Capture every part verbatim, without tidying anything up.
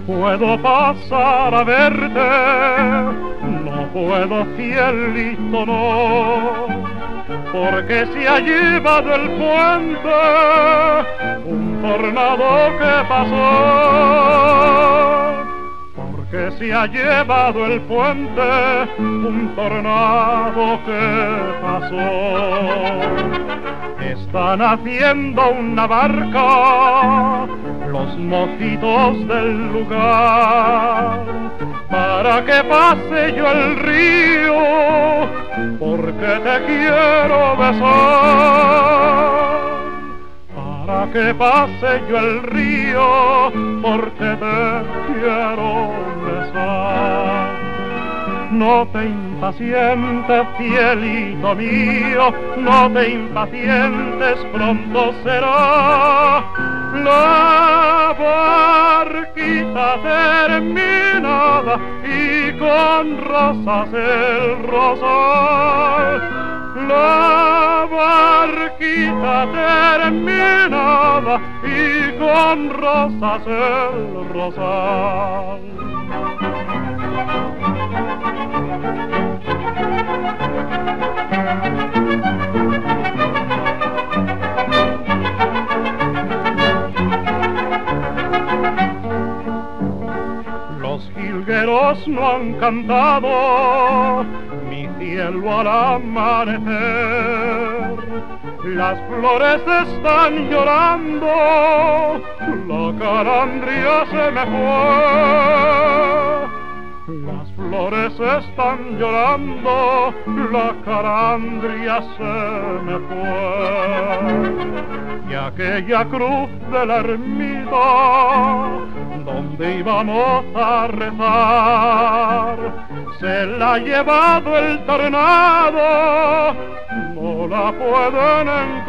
puedo pasar a verte, no puedo, cielito, no, porque se ha llevado el puente un tornado que pasó, porque se ha llevado el puente un tornado que pasó. Están haciendo una barca los mocitos del lugar para que pase yo el río, porque te quiero besar. Para que pase yo el río, porque te quiero besar. No te impacientes, cielito mío, no te impacientes, pronto será la barquita terminada y con rosas el rosal. La barquita terminada y con rosas el rosal. Los jilgueros no han cantado mi cielo al amanecer, las flores están llorando, la calandria se me fue. Las flores están llorando, la calandria se me fue. Y aquella cruz de la ermita donde íbamos a rezar, se la ha llevado el tornado, no la pueden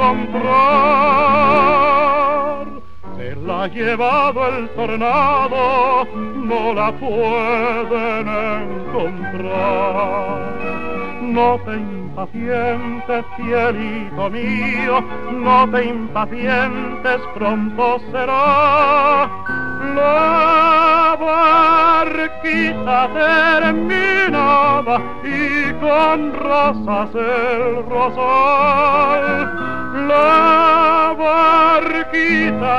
encontrar. Se la ha llevado el tornado, no la pueden encontrar. No te impacientes, cielito mío, no te impacientes, pronto será la barquita terminada y con rosas el rosal. La barquita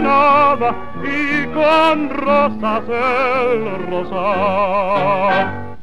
terminada y con rosas el rosal.